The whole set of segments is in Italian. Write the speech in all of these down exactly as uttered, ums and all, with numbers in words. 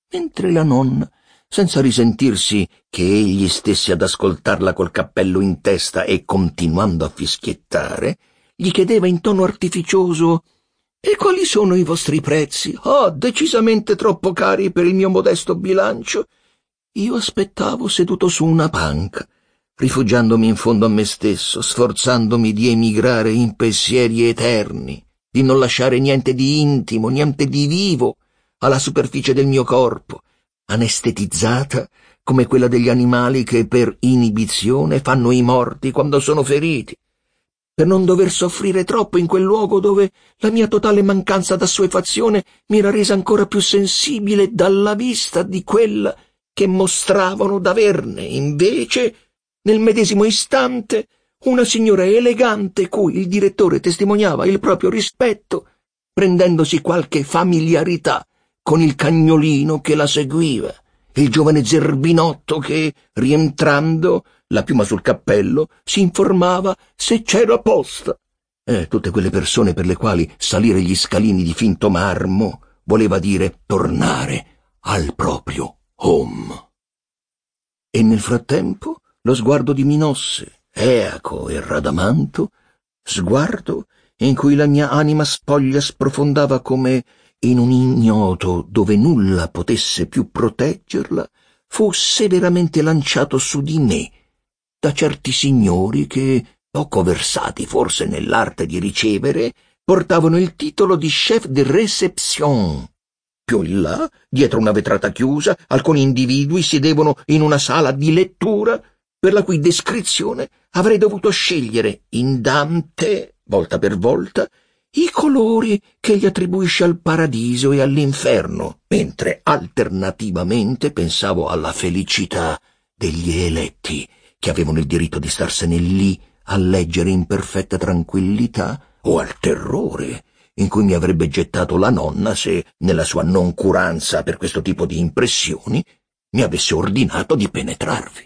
mentre la nonna, senza risentirsi che egli stesse ad ascoltarla col cappello in testa e continuando a fischiettare, gli chiedeva in tono artificioso: «E quali sono i vostri prezzi? Oh, decisamente troppo cari per il mio modesto bilancio». Io aspettavo seduto su una panca, rifugiandomi in fondo a me stesso, sforzandomi di emigrare in pensieri eterni, di non lasciare niente di intimo, niente di vivo alla superficie del mio corpo, anestetizzata come quella degli animali che per inibizione fanno i morti quando sono feriti, per non dover soffrire troppo in quel luogo dove la mia totale mancanza d'assuefazione mi era resa ancora più sensibile dalla vista di quella che mostravano d'averne, invece, nel medesimo istante, una signora elegante cui il direttore testimoniava il proprio rispetto, prendendosi qualche familiarità con il cagnolino che la seguiva, il giovane zerbinotto che, rientrando, la piuma sul cappello, si informava se c'era posta. Eh, tutte quelle persone per le quali salire gli scalini di finto marmo voleva dire tornare al proprio home. E nel frattempo lo sguardo di Minosse, Eaco e Radamanto, sguardo in cui la mia anima spoglia sprofondava come in un ignoto dove nulla potesse più proteggerla, fu severamente lanciato su di me da certi signori che, poco versati forse nell'arte di ricevere, portavano il titolo di chef de réception. Più in là, dietro una vetrata chiusa, alcuni individui sedevano in una sala di lettura per la cui descrizione avrei dovuto scegliere in Dante, volta per volta, i colori che gli attribuisce al paradiso e all'inferno, mentre alternativamente pensavo alla felicità degli eletti che avevano il diritto di starsene lì a leggere in perfetta tranquillità, o al terrore in cui mi avrebbe gettato la nonna se, nella sua noncuranza per questo tipo di impressioni, mi avesse ordinato di penetrarvi.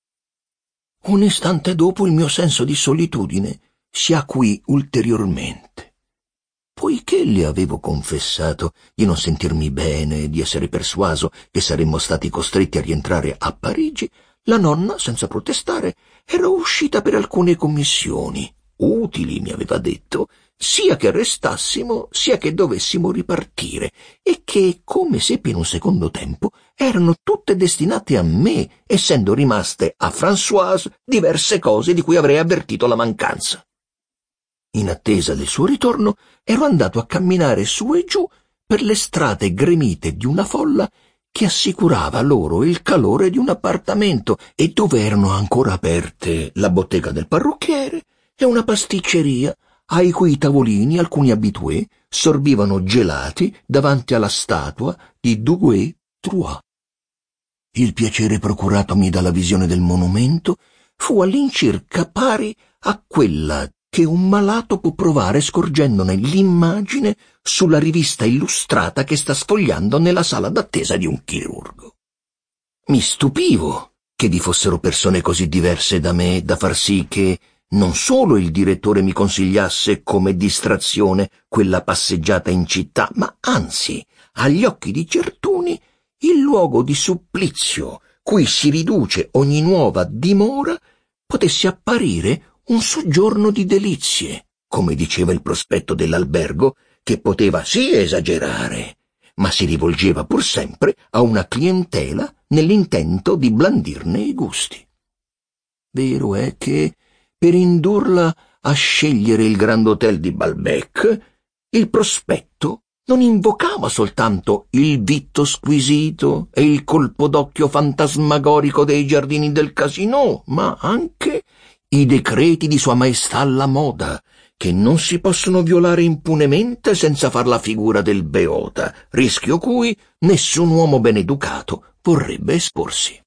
Un istante dopo il mio senso di solitudine si acuì ulteriormente. Poiché le avevo confessato di non sentirmi bene e di essere persuaso che saremmo stati costretti a rientrare a Parigi, la nonna, senza protestare, era uscita per alcune commissioni, utili, mi aveva detto, sia che restassimo, sia che dovessimo ripartire, e che, come seppi in un secondo tempo, erano tutte destinate a me, essendo rimaste a Françoise diverse cose di cui avrei avvertito la mancanza. In attesa del suo ritorno, ero andato a camminare su e giù per le strade gremite di una folla che assicurava loro il calore di un appartamento e dove erano ancora aperte la bottega del parrucchiere e una pasticceria ai cui tavolini alcuni abitué sorbivano gelati davanti alla statua di Duguay-Trouin. Il piacere procuratomi dalla visione del monumento fu all'incirca pari a quella che un malato può provare scorgendone l'immagine sulla rivista illustrata che sta sfogliando nella sala d'attesa di un chirurgo. Mi stupivo che vi fossero persone così diverse da me da far sì che non solo il direttore mi consigliasse come distrazione quella passeggiata in città, ma anzi, agli occhi di certuni, il luogo di supplizio cui si riduce ogni nuova dimora potesse apparire un soggiorno di delizie, come diceva il prospetto dell'albergo, che poteva sì esagerare, ma si rivolgeva pur sempre a una clientela nell'intento di blandirne i gusti. Vero è che, per indurla a scegliere il Grand Hotel di Balbec, il prospetto non invocava soltanto il vitto squisito e il colpo d'occhio fantasmagorico dei giardini del Casino, ma anche i decreti di Sua Maestà la moda, che non si possono violare impunemente senza far la figura del beota, rischio cui nessun uomo ben educato vorrebbe esporsi.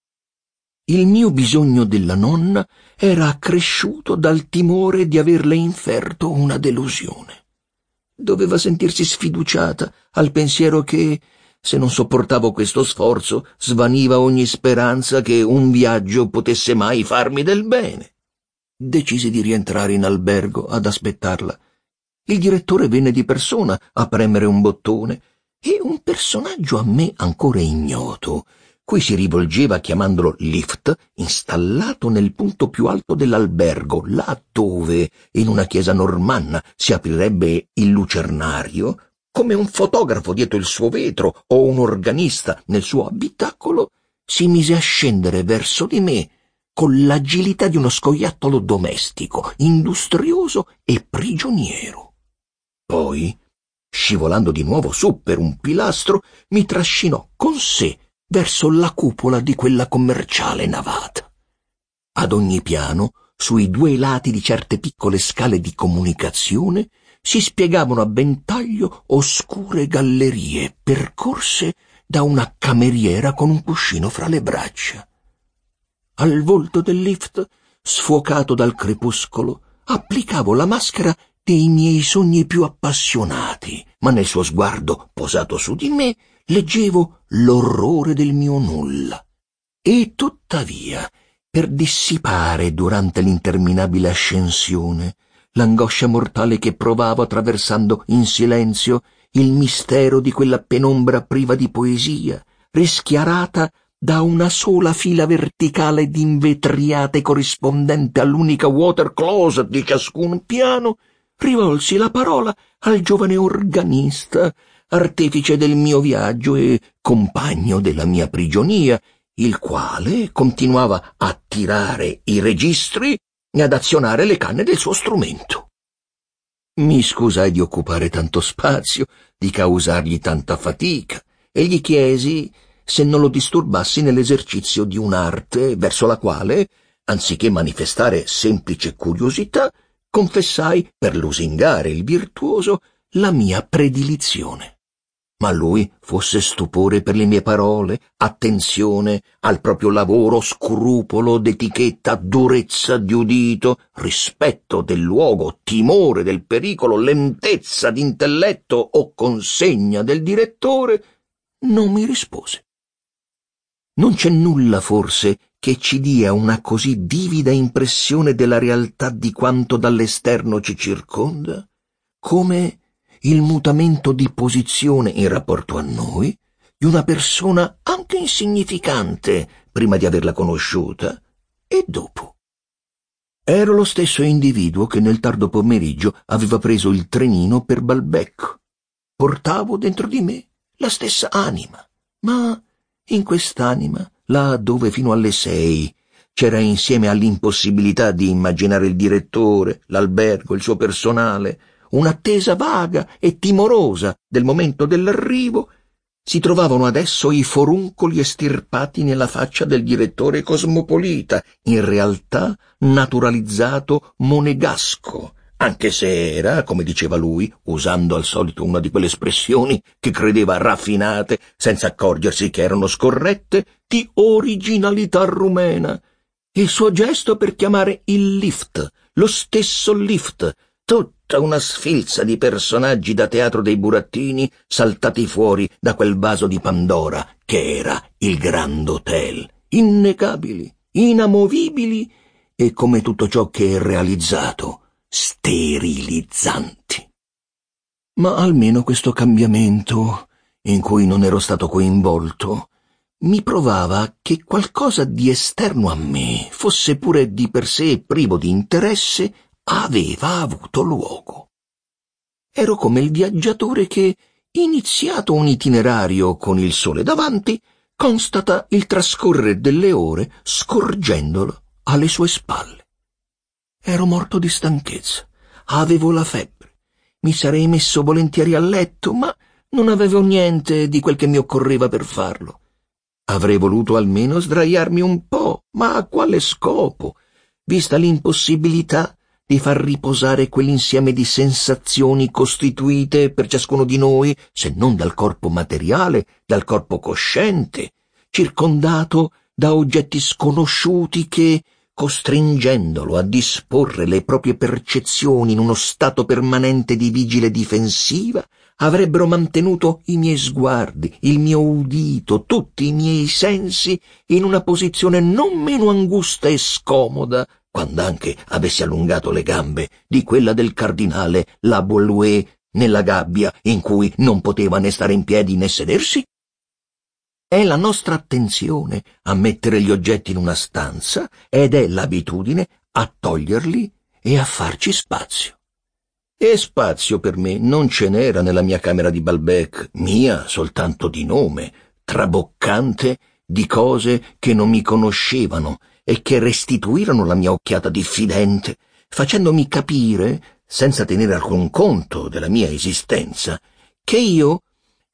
Il mio bisogno della nonna era accresciuto dal timore di averle inferto una delusione. Doveva sentirsi sfiduciata al pensiero che, se non sopportavo questo sforzo, svaniva ogni speranza che un viaggio potesse mai farmi del bene. Decisi di rientrare in albergo ad aspettarla. Il direttore venne di persona a premere un bottone e un personaggio a me ancora ignoto, cui si rivolgeva chiamandolo Lift, installato nel punto più alto dell'albergo, là dove, in una chiesa normanna, si aprirebbe il lucernario, come un fotografo dietro il suo vetro o un organista nel suo abitacolo, si mise a scendere verso di me con l'agilità di uno scoiattolo domestico, industrioso e prigioniero. Poi, scivolando di nuovo su per un pilastro, mi trascinò con sé verso la cupola di quella commerciale navata. Ad ogni piano, sui due lati di certe piccole scale di comunicazione, si spiegavano a ventaglio oscure gallerie percorse da una cameriera con un cuscino fra le braccia. Al volto del Lift, sfocato dal crepuscolo, applicavo la maschera dei miei sogni più appassionati, ma nel suo sguardo posato su di me leggevo l'orrore del mio nulla. E tuttavia, per dissipare durante l'interminabile ascensione l'angoscia mortale che provavo attraversando in silenzio il mistero di quella penombra priva di poesia, rischiarata da una sola fila verticale d'invetriate corrispondente all'unica water closet di ciascun piano, rivolsi la parola al giovane organista, artefice del mio viaggio e compagno della mia prigionia, il quale continuava a tirare i registri e ad azionare le canne del suo strumento. Mi scusai di occupare tanto spazio, di causargli tanta fatica, e gli chiesi se non lo disturbassi nell'esercizio di un'arte verso la quale, anziché manifestare semplice curiosità, confessai, per lusingare il virtuoso, la mia predilizione. Ma lui fosse stupore per le mie parole, attenzione al proprio lavoro, scrupolo d'etichetta, durezza di udito, rispetto del luogo, timore del pericolo, lentezza d'intelletto o consegna del direttore, non mi rispose. Non c'è nulla, forse, che ci dia una così vivida impressione della realtà di quanto dall'esterno ci circonda, come il mutamento di posizione in rapporto a noi di una persona anche insignificante prima di averla conosciuta e dopo. Ero lo stesso individuo che nel tardo pomeriggio aveva preso il trenino per Balbec. Portavo dentro di me la stessa anima, ma in quest'anima, là dove fino alle sei c'era, insieme all'impossibilità di immaginare il direttore, l'albergo, il suo personale, un'attesa vaga e timorosa del momento dell'arrivo, si trovavano adesso i foruncoli estirpati nella faccia del direttore cosmopolita, in realtà naturalizzato monegasco, anche se era, come diceva lui, usando al solito una di quelle espressioni che credeva raffinate, senza accorgersi che erano scorrette, di originalità rumena. Il suo gesto per chiamare il lift, lo stesso lift, tutta una sfilza di personaggi da teatro dei burattini saltati fuori da quel vaso di Pandora che era il Grand Hotel, innegabili, inamovibili e, come tutto ciò che è realizzato, sterilizzanti. Ma almeno questo cambiamento, in cui non ero stato coinvolto, mi provava che qualcosa di esterno a me, fosse pure di per sé privo di interesse, aveva avuto luogo. Ero come il viaggiatore che, iniziato un itinerario con il sole davanti, constata il trascorrere delle ore scorgendolo alle sue spalle. Ero morto di stanchezza, avevo la febbre, mi sarei messo volentieri a letto, ma non avevo niente di quel che mi occorreva per farlo. Avrei voluto almeno sdraiarmi un po', ma a quale scopo, vista l'impossibilità di far riposare quell'insieme di sensazioni costituite per ciascuno di noi, se non dal corpo materiale, dal corpo cosciente, circondato da oggetti sconosciuti che, costringendolo a disporre le proprie percezioni in uno stato permanente di vigile difensiva, avrebbero mantenuto i miei sguardi, il mio udito, tutti i miei sensi in una posizione non meno angusta e scomoda, quand'anche avessi allungato le gambe, di quella del cardinale La Boulue nella gabbia in cui non poteva né stare in piedi né sedersi? È la nostra attenzione a mettere gli oggetti in una stanza ed è l'abitudine a toglierli e a farci spazio. E spazio per me non ce n'era nella mia camera di Balbec, mia soltanto di nome, traboccante di cose che non mi conoscevano e che restituirono la mia occhiata diffidente, facendomi capire, senza tenere alcun conto della mia esistenza, che io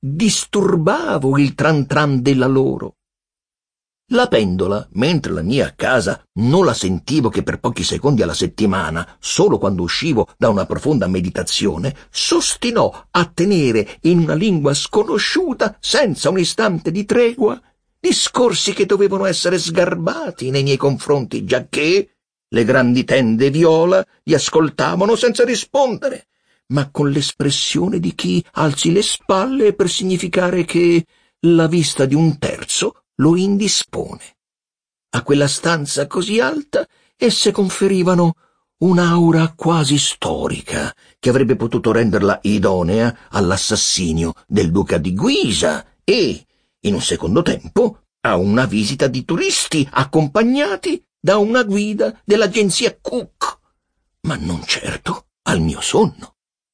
disturbavo il tran tran della loro. La pendola, mentre la mia casa non la sentivo che per pochi secondi alla settimana, solo quando uscivo da una profonda meditazione, s'ostinò a tenere in una lingua sconosciuta, senza un istante di tregua, discorsi che dovevano essere sgarbati nei miei confronti, giacché le grandi tende viola li ascoltavano senza rispondere, ma con l'espressione di chi alzi le spalle per significare che la vista di un terzo lo indispone. A quella stanza così alta esse conferivano un'aura quasi storica che avrebbe potuto renderla idonea all'assassinio del duca di Guisa e, in un secondo tempo, a una visita di turisti accompagnati da una guida dell'agenzia Cook, ma non certo al mio sonno.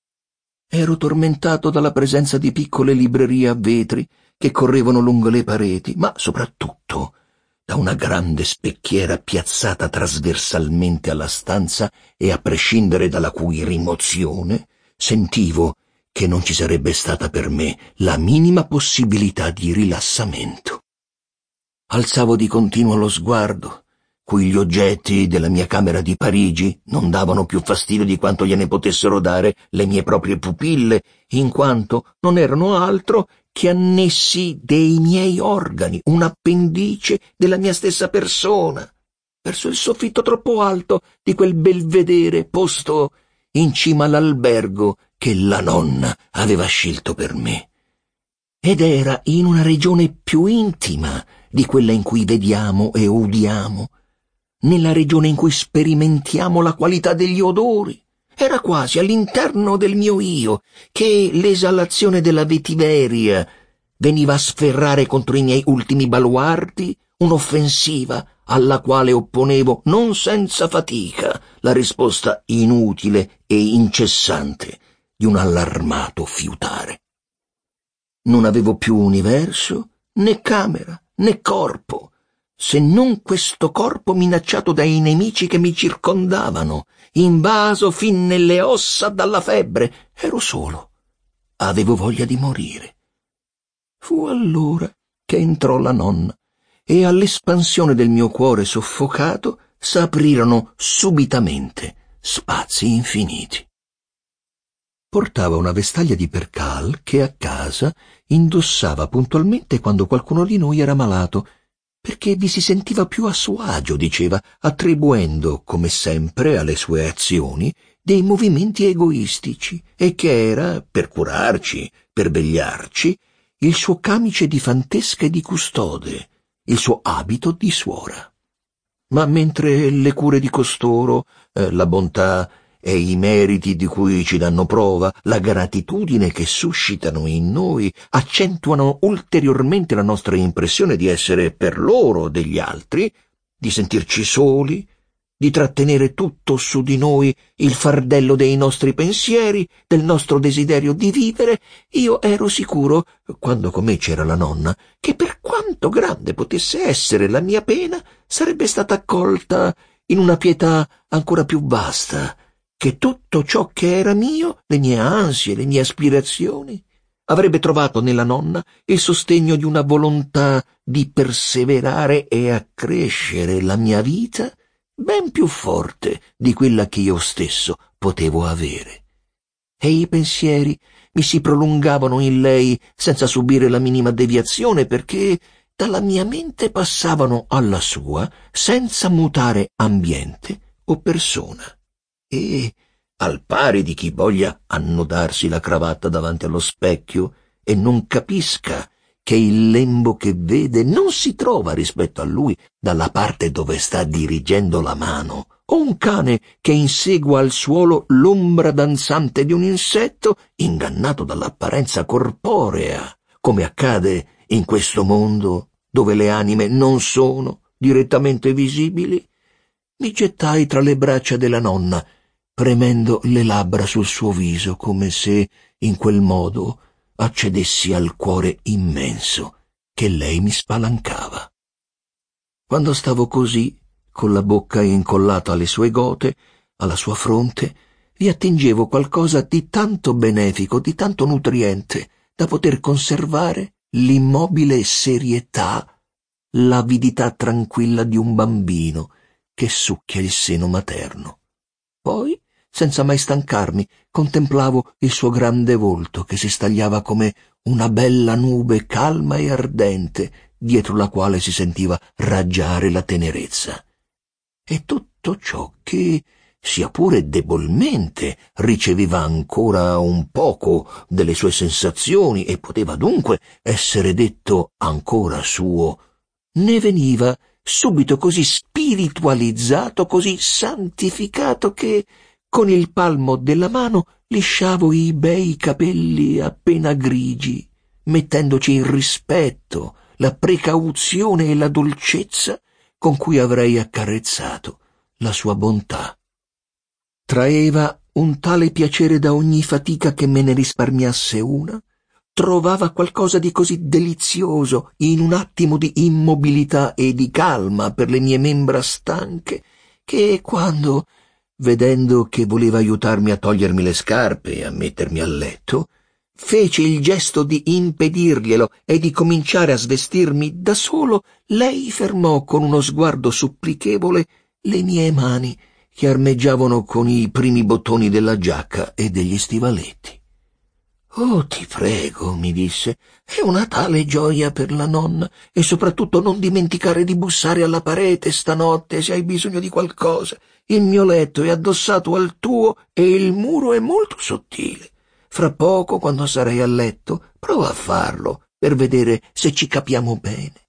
Ero tormentato dalla presenza di piccole librerie a vetri che correvano lungo le pareti, ma soprattutto da una grande specchiera piazzata trasversalmente alla stanza e a prescindere dalla cui rimozione sentivo che non ci sarebbe stata per me la minima possibilità di rilassamento. Alzavo di continuo lo sguardo, cui gli oggetti della mia camera di Parigi non davano più fastidio di quanto gliene potessero dare le mie proprie pupille, in quanto non erano altro che annessi dei miei organi, un appendice della mia stessa persona, verso il soffitto troppo alto di quel belvedere posto in cima all'albergo che la nonna aveva scelto per me. Ed era in una regione più intima di quella in cui vediamo e udiamo, nella regione in cui sperimentiamo la qualità degli odori. Era quasi all'interno del mio io che l'esalazione della vetiveria veniva a sferrare contro i miei ultimi baluardi un'offensiva alla quale opponevo non senza fatica la risposta inutile e incessante di un allarmato fiutare. Non avevo più universo, né camera, né corpo, se non questo corpo minacciato dai nemici che mi circondavano, invaso fin nelle ossa dalla febbre. Ero solo. Avevo voglia di morire. Fu allora che entrò la nonna e all'espansione del mio cuore soffocato s'aprirono subitamente spazi infiniti. Portava una vestaglia di percal che a casa indossava puntualmente quando qualcuno di noi era malato, perché vi si sentiva più a suo agio, diceva, attribuendo, come sempre, alle sue azioni dei movimenti egoistici, e che era, per curarci, per vegliarci, il suo camice di fantesca e di custode, il suo abito di suora. Ma mentre le cure di costoro, eh, la bontà e i meriti di cui ci danno prova, la gratitudine che suscitano in noi, accentuano ulteriormente la nostra impressione di essere per loro degli altri, di sentirci soli, di trattenere tutto su di noi il fardello dei nostri pensieri, del nostro desiderio di vivere, io ero sicuro, quando con me c'era la nonna, che per quanto grande potesse essere la mia pena, sarebbe stata accolta in una pietà ancora più vasta, che tutto ciò che era mio, le mie ansie, le mie aspirazioni, avrebbe trovato nella nonna il sostegno di una volontà di perseverare e accrescere la mia vita ben più forte di quella che io stesso potevo avere. E i pensieri mi si prolungavano in lei senza subire la minima deviazione, perché dalla mia mente passavano alla sua senza mutare ambiente o persona. E, al pari di chi voglia annodarsi la cravatta davanti allo specchio e non capisca che il lembo che vede non si trova rispetto a lui dalla parte dove sta dirigendo la mano o un cane che insegua al suolo l'ombra danzante di un insetto, ingannato dall'apparenza corporea, come accade in questo mondo dove le anime non sono direttamente visibili, mi gettai tra le braccia della nonna, premendo le labbra sul suo viso come se in quel modo accedessi al cuore immenso che lei mi spalancava. Quando stavo così, con la bocca incollata alle sue gote, alla sua fronte, vi attingevo qualcosa di tanto benefico, di tanto nutriente, da poter conservare l'immobile serietà, l'avidità tranquilla di un bambino che succhia il seno materno. Poi, senza mai stancarmi, contemplavo il suo grande volto che si stagliava come una bella nube calma e ardente, dietro la quale si sentiva raggiare la tenerezza. E tutto ciò che, sia pure debolmente, riceveva ancora un poco delle sue sensazioni e poteva dunque essere detto ancora suo, ne veniva subito così spiritualizzato, così santificato che, con il palmo della mano, lisciavo i bei capelli appena grigi, mettendoci il rispetto, la precauzione e la dolcezza con cui avrei accarezzato la sua bontà. Traeva un tale piacere da ogni fatica che me ne risparmiasse una, trovava qualcosa di così delizioso in un attimo di immobilità e di calma per le mie membra stanche, che quando, vedendo che voleva aiutarmi a togliermi le scarpe e a mettermi a letto, fece il gesto di impedirglielo e di cominciare a svestirmi da solo, lei fermò con uno sguardo supplichevole le mie mani che armeggiavano con i primi bottoni della giacca e degli stivaletti. «Oh, ti prego», mi disse, «è una tale gioia per la nonna, e soprattutto non dimenticare di bussare alla parete stanotte se hai bisogno di qualcosa. Il mio letto è addossato al tuo e il muro è molto sottile. Fra poco, quando sarai a letto, prova a farlo per vedere se ci capiamo bene».